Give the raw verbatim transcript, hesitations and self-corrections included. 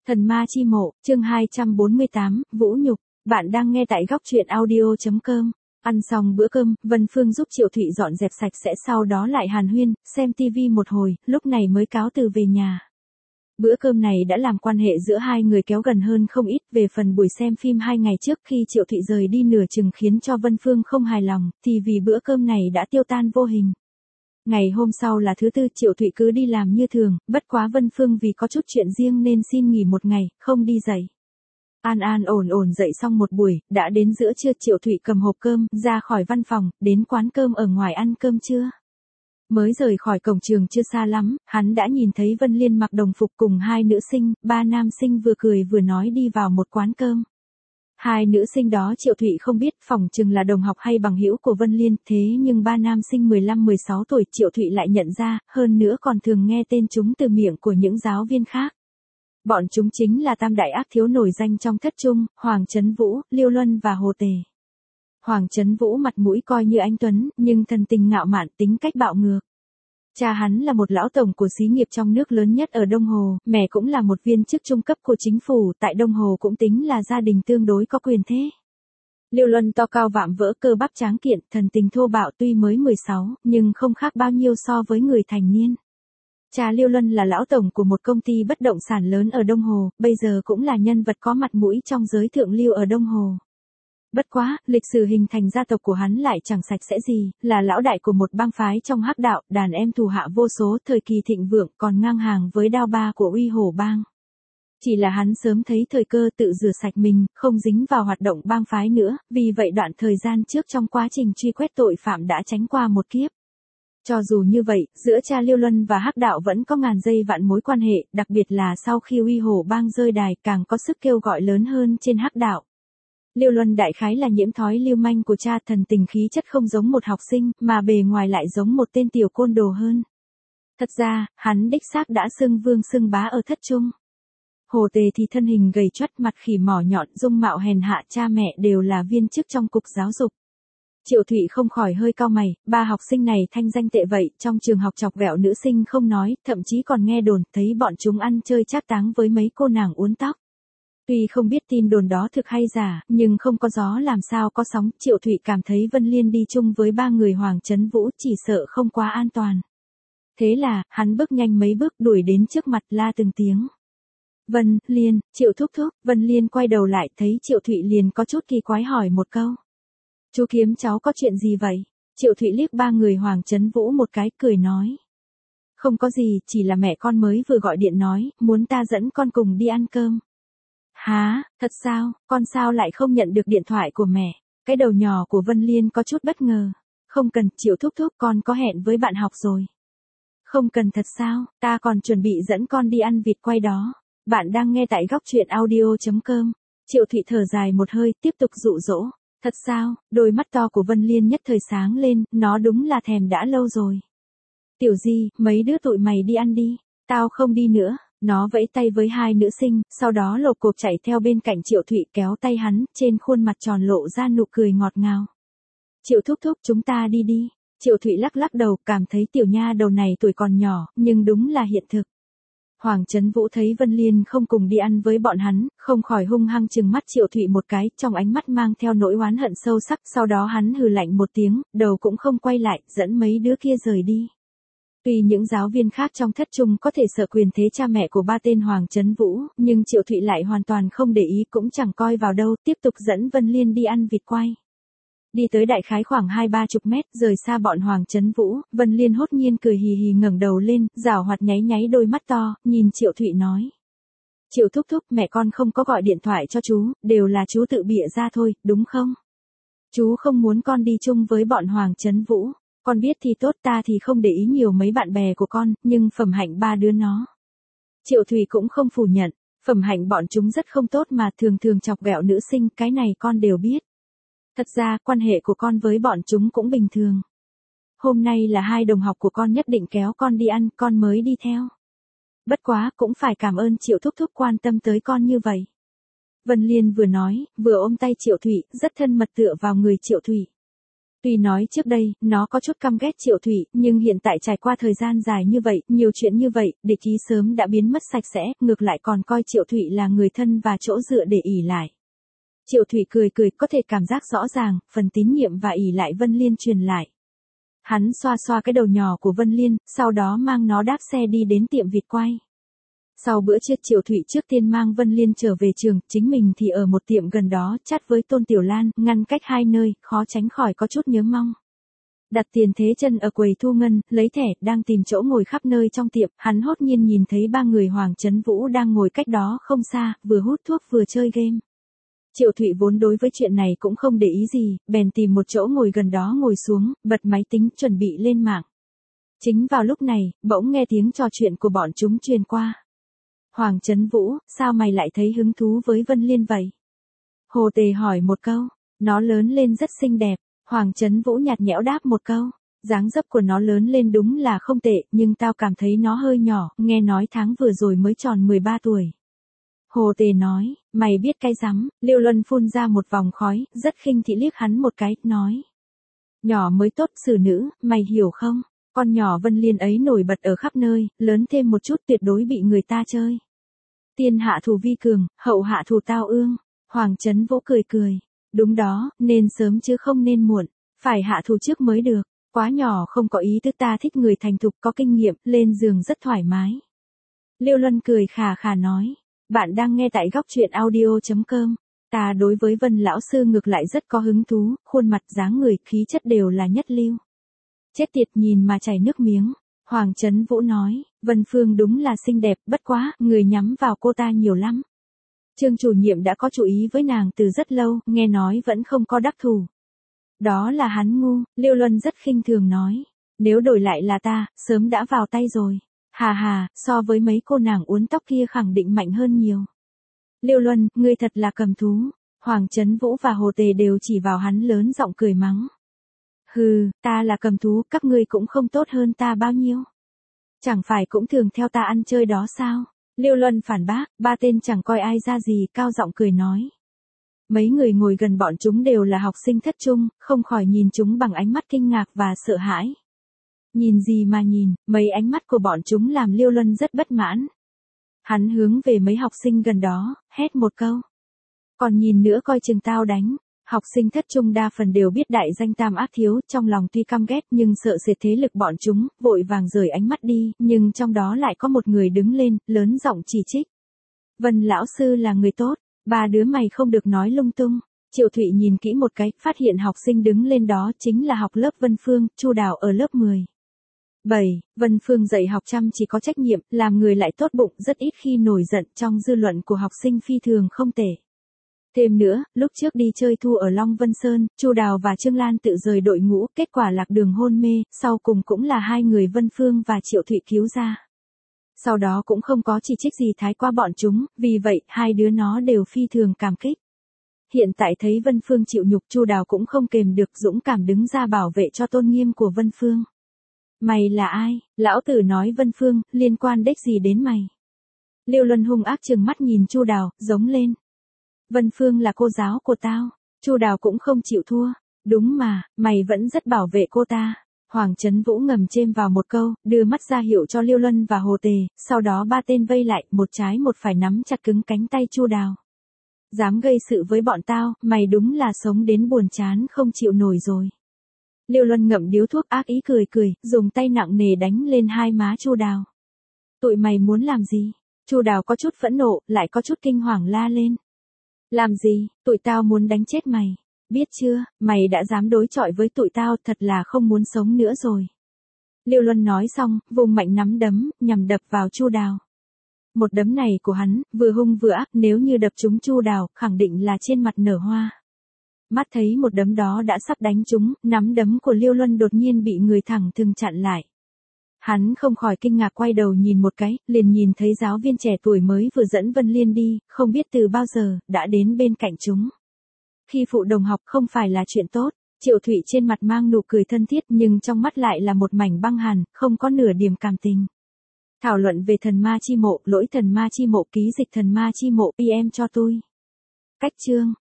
Thần ma chi mộ, chương hai trăm bốn mươi tám, Vũ nhục. Bạn đang nghe tại góc truyện audio chấm com. Ăn xong bữa cơm, Vân Phương giúp Triệu Thụy dọn dẹp sạch sẽ, sau đó lại hàn huyên, xem tivi một hồi, lúc này mới cáo từ về nhà. Bữa cơm này đã làm quan hệ giữa hai người kéo gần hơn không ít. Về phần buổi xem phim hai ngày trước khi Triệu Thụy rời đi nửa chừng khiến cho Vân Phương không hài lòng, thì vì bữa cơm này đã tiêu tan vô hình. Ngày hôm sau là thứ tư, Triệu Thụy cứ đi làm như thường, bất quá Vân Phương vì có chút chuyện riêng nên xin nghỉ một ngày, không đi dậy. An an ổn ổn dậy xong một buổi, đã đến giữa trưa. Triệu Thụy cầm hộp cơm, ra khỏi văn phòng, đến quán cơm ở ngoài ăn cơm trưa. Mới rời khỏi cổng trường chưa xa lắm, hắn đã nhìn thấy Vân Liên mặc đồng phục cùng hai nữ sinh, ba nam sinh vừa cười vừa nói đi vào một quán cơm. Hai nữ sinh đó Triệu Thụy không biết, phỏng chừng là đồng học hay bằng hữu của Vân Liên, thế nhưng ba nam sinh mười lăm mười sáu tuổi Triệu Thụy lại nhận ra, hơn nữa còn thường nghe tên chúng từ miệng của những giáo viên khác. Bọn chúng chính là tam đại ác thiếu nổi danh trong thất trung, Hoàng Chấn Vũ, Liêu Luân và Hồ Tề. Hoàng Chấn Vũ mặt mũi coi như anh tuấn, nhưng thần tình ngạo mạn, tính cách bạo ngược. Cha hắn là một lão tổng của xí nghiệp trong nước lớn nhất ở Đông Hồ, mẹ cũng là một viên chức trung cấp của chính phủ, tại Đông Hồ cũng tính là gia đình tương đối có quyền thế. Liêu Luân to cao vạm vỡ, cơ bắp tráng kiện, thần tình thô bạo, tuy mới mười sáu, nhưng không khác bao nhiêu so với người thành niên. Cha Liêu Luân là lão tổng của một công ty bất động sản lớn ở Đông Hồ, bây giờ cũng là nhân vật có mặt mũi trong giới thượng lưu ở Đông Hồ. Bất quá, lịch sử hình thành gia tộc của hắn lại chẳng sạch sẽ gì, là lão đại của một bang phái trong hắc đạo, đàn em thù hạ vô số, thời kỳ thịnh vượng còn ngang hàng với đao ba của Uy Hổ bang. Chỉ là hắn sớm thấy thời cơ tự rửa sạch mình, không dính vào hoạt động bang phái nữa, vì vậy đoạn thời gian trước trong quá trình truy quét tội phạm đã tránh qua một kiếp. Cho dù như vậy, giữa cha Liêu Luân và hắc đạo vẫn có ngàn dây vạn mối quan hệ, đặc biệt là sau khi Uy Hổ bang rơi đài càng có sức kêu gọi lớn hơn trên hắc đạo. Liêu Luân đại khái là nhiễm thói lưu manh của cha, thần tình khí chất không giống một học sinh, mà bề ngoài lại giống một tên tiểu côn đồ hơn. Thật ra, hắn đích xác đã xưng vương xưng bá ở thất trung. Hồ Tề thì thân hình gầy choắt, mặt khỉ mỏ nhọn, dung mạo hèn hạ, cha mẹ đều là viên chức trong cục giáo dục. Triệu Thụy không khỏi hơi cau mày, ba học sinh này thanh danh tệ vậy, trong trường học chọc ghẹo nữ sinh không nói, thậm chí còn nghe đồn thấy bọn chúng ăn chơi trác táng với mấy cô nàng uốn tóc. Tuy không biết tin đồn đó thực hay giả, nhưng không có gió làm sao có sóng, Triệu Thụy cảm thấy Vân Liên đi chung với ba người Hoàng Chấn Vũ chỉ sợ không quá an toàn. Thế là, hắn bước nhanh mấy bước đuổi đến trước mặt la từng tiếng. Vân Liên, Triệu thúc thúc. Vân Liên quay đầu lại thấy Triệu Thụy liền có chút kỳ quái hỏi một câu. Chú kiếm cháu có chuyện gì vậy? Triệu Thụy liếc ba người Hoàng Chấn Vũ một cái, cười nói. Không có gì, chỉ là mẹ con mới vừa gọi điện nói, muốn ta dẫn con cùng đi ăn cơm. Hả, thật sao, con sao lại không nhận được điện thoại của mẹ? Cái đầu nhỏ của Vân Liên có chút bất ngờ. Không cần, Triệu thúc thúc, con có hẹn với bạn học rồi. Không cần thật sao, ta còn chuẩn bị dẫn con đi ăn vịt quay đó. Bạn đang nghe tại góc truyện audio chấm com. Triệu Thụy thở dài một hơi, tiếp tục dụ dỗ. Thật sao, đôi mắt to của Vân Liên nhất thời sáng lên, nó đúng là thèm đã lâu rồi. Tiểu Di, mấy đứa tụi mày đi ăn đi, tao không đi nữa. Nó vẫy tay với hai nữ sinh, sau đó lộp cộp chạy theo bên cạnh Triệu Thụy, kéo tay hắn, trên khuôn mặt tròn lộ ra nụ cười ngọt ngào. Triệu thúc thúc, chúng ta đi đi. Triệu Thụy lắc lắc đầu, cảm thấy tiểu nha đầu này tuổi còn nhỏ, nhưng đúng là hiện thực. Hoàng Chấn Vũ thấy Vân Liên không cùng đi ăn với bọn hắn, không khỏi hung hăng trừng mắt Triệu Thụy một cái, trong ánh mắt mang theo nỗi oán hận sâu sắc, sau đó hắn hừ lạnh một tiếng, đầu cũng không quay lại, dẫn mấy đứa kia rời đi. Tuy những giáo viên khác trong thất trung có thể sợ quyền thế cha mẹ của ba tên Hoàng Chấn Vũ, nhưng Triệu Thụy lại hoàn toàn không để ý, cũng chẳng coi vào đâu, tiếp tục dẫn Vân Liên đi ăn vịt quay. Đi tới đại khái khoảng hai ba chục mét, rời xa bọn Hoàng Chấn Vũ, Vân Liên hốt nhiên cười hì hì ngẩng đầu lên, giảo hoạt nháy nháy đôi mắt to, nhìn Triệu Thụy nói. Triệu thúc thúc, mẹ con không có gọi điện thoại cho chú, đều là chú tự bịa ra thôi, đúng không? Chú không muốn con đi chung với bọn Hoàng Chấn Vũ. Con biết thì tốt, ta thì không để ý nhiều mấy bạn bè của con, nhưng phẩm hạnh ba đứa nó. Triệu Thụy cũng không phủ nhận, phẩm hạnh bọn chúng rất không tốt mà thường thường chọc ghẹo nữ sinh, cái này con đều biết. Thật ra, quan hệ của con với bọn chúng cũng bình thường. Hôm nay là hai đồng học của con nhất định kéo con đi ăn, con mới đi theo. Bất quá, cũng phải cảm ơn Triệu thúc thúc quan tâm tới con như vậy. Vân Liên vừa nói, vừa ôm tay Triệu Thụy, rất thân mật tựa vào người Triệu Thụy. Tuy nói trước đây, nó có chút căm ghét Triệu Thụy, nhưng hiện tại trải qua thời gian dài như vậy, nhiều chuyện như vậy, địch ý sớm đã biến mất sạch sẽ, ngược lại còn coi Triệu Thụy là người thân và chỗ dựa để ỷ lại. Triệu Thụy cười cười, có thể cảm giác rõ ràng, phần tín nhiệm và ỷ lại Vân Liên truyền lại. Hắn xoa xoa cái đầu nhỏ của Vân Liên, sau đó mang nó đáp xe đi đến tiệm vịt quay. Sau bữa trưa Triệu Thụy trước tiên mang Vân Liên trở về trường, chính mình thì ở một tiệm gần đó chat với Tôn Tiểu Lan, ngăn cách hai nơi, khó tránh khỏi có chút nhớ mong. Đặt tiền thế chân ở quầy thu ngân, lấy thẻ, đang tìm chỗ ngồi khắp nơi trong tiệm, hắn hốt nhiên nhìn thấy ba người Hoàng Chấn Vũ đang ngồi cách đó không xa, vừa hút thuốc vừa chơi game. Triệu Thụy vốn đối với chuyện này cũng không để ý gì, bèn tìm một chỗ ngồi gần đó ngồi xuống, bật máy tính chuẩn bị lên mạng. Chính vào lúc này, bỗng nghe tiếng trò chuyện của bọn chúng truyền qua. Hoàng Chấn Vũ, sao mày lại thấy hứng thú với Vân Liên vậy? Hồ Tề hỏi một câu, nó lớn lên rất xinh đẹp. Hoàng Chấn Vũ nhạt nhẽo đáp một câu, dáng dấp của nó lớn lên đúng là không tệ, nhưng tao cảm thấy nó hơi nhỏ, nghe nói tháng vừa rồi mới tròn mười ba tuổi. Hồ Tề nói, mày biết cái rắm, Liêu Luân phun ra một vòng khói, rất khinh thị liếc hắn một cái, nói. Nhỏ mới tốt xử nữ, mày hiểu không? Con nhỏ Vân Liên ấy nổi bật ở khắp nơi, lớn thêm một chút tuyệt đối bị người ta chơi. Tiên hạ thủ vi cường, hậu hạ thủ tao ương. Hoàng Chấn Vũ cười cười. Đúng đó, nên sớm chứ không nên muộn. Phải hạ thủ trước mới được. Quá nhỏ không có ý thức, ta thích người thành thục có kinh nghiệm, lên giường rất thoải mái. Liêu Luân cười khà khà nói. Bạn đang nghe tại góc truyện audio chấm com. Ta đối với Vân lão sư ngược lại rất có hứng thú, khuôn mặt dáng người, khí chất đều là nhất lưu. Chết tiệt, nhìn mà chảy nước miếng. Hoàng Chấn Vũ nói, Vân Phương đúng là xinh đẹp, bất quá, người nhắm vào cô ta nhiều lắm. Trương chủ nhiệm đã có chú ý với nàng từ rất lâu, nghe nói vẫn không có đắc thủ. Đó là hắn ngu, Liêu Luân rất khinh thường nói. Nếu đổi lại là ta, sớm đã vào tay rồi. Hà hà, so với mấy cô nàng uốn tóc kia khẳng định mạnh hơn nhiều. Liêu Luân, ngươi thật là cầm thú. Hoàng Chấn Vũ và Hồ Tề đều chỉ vào hắn lớn giọng cười mắng. Hừ, ta là cầm thú, các ngươi cũng không tốt hơn ta bao nhiêu. Chẳng phải cũng thường theo ta ăn chơi đó sao? Liêu Luân phản bác, ba tên chẳng coi ai ra gì, cao giọng cười nói. Mấy người ngồi gần bọn chúng đều là học sinh thất trung, không khỏi nhìn chúng bằng ánh mắt kinh ngạc và sợ hãi. Nhìn gì mà nhìn, mấy ánh mắt của bọn chúng làm Liêu Luân rất bất mãn. Hắn hướng về mấy học sinh gần đó, hét một câu. Còn nhìn nữa coi chừng tao đánh. Học sinh thất trung đa phần đều biết đại danh Tam Ác Thiếu, trong lòng tuy căm ghét nhưng sợ sệt thế lực bọn chúng, vội vàng rời ánh mắt đi, nhưng trong đó lại có một người đứng lên, lớn giọng chỉ trích. Vân lão sư là người tốt, ba đứa mày không được nói lung tung. Triệu Thụy nhìn kỹ một cái, phát hiện học sinh đứng lên đó chính là học lớp Vân Phương, Chu Đào ở lớp mười. bảy. Vân Phương dạy học chăm chỉ có trách nhiệm, làm người lại tốt bụng, rất ít khi nổi giận, trong dư luận của học sinh phi thường không tệ. Thêm nữa, lúc trước đi chơi thu ở Long Vân Sơn, Chu Đào và Trương Lan tự rời đội ngũ, kết quả lạc đường hôn mê, sau cùng cũng là hai người Vân Phương và Triệu Thụy cứu ra. Sau đó cũng không có chỉ trích gì thái qua bọn chúng, vì vậy, hai đứa nó đều phi thường cảm kích. Hiện tại thấy Vân Phương chịu nhục, Chu Đào cũng không kềm được, dũng cảm đứng ra bảo vệ cho tôn nghiêm của Vân Phương. Mày là ai? Lão tử nói Vân Phương, liên quan đếch gì đến mày? Liêu Luân hung ác trừng mắt nhìn Chu Đào, giống lên. Vân Phương là cô giáo của tao. Chu Đào cũng không chịu thua. Đúng mà, mày vẫn rất bảo vệ cô ta. Hoàng Chấn Vũ ngầm chêm vào một câu, đưa mắt ra hiệu cho Liêu Luân và Hồ Tề, sau đó ba tên vây lại, một trái một phải nắm chặt cứng cánh tay Chu Đào. Dám gây sự với bọn tao, mày đúng là sống đến buồn chán không chịu nổi rồi. Liêu Luân ngậm điếu thuốc ác ý cười cười, dùng tay nặng nề đánh lên hai má Chu Đào. Tụi mày muốn làm gì? Chu Đào có chút phẫn nộ, lại có chút kinh hoàng la lên. Làm gì, tụi tao muốn đánh chết mày. Biết chưa, mày đã dám đối chọi với tụi tao, thật là không muốn sống nữa rồi. Liêu Luân nói xong, vùng mạnh nắm đấm, nhằm đập vào Chu Đào. Một đấm này của hắn, vừa hung vừa ác, nếu như đập trúng Chu Đào, khẳng định là trên mặt nở hoa. Mắt thấy một đấm đó đã sắp đánh trúng, nắm đấm của Liêu Luân đột nhiên bị người thẳng thừng chặn lại. Hắn không khỏi kinh ngạc quay đầu nhìn một cái, liền nhìn thấy giáo viên trẻ tuổi mới vừa dẫn Vân Liên đi, không biết từ bao giờ, đã đến bên cạnh chúng. Khi phụ đồng học không phải là chuyện tốt, Triệu Thụy trên mặt mang nụ cười thân thiết nhưng trong mắt lại là một mảnh băng hàn, không có nửa điểm cảm tình. Thảo luận về thần ma chi mộ, lỗi thần ma chi mộ, ký dịch thần ma chi mộ, pê em cho tôi. Cách chương.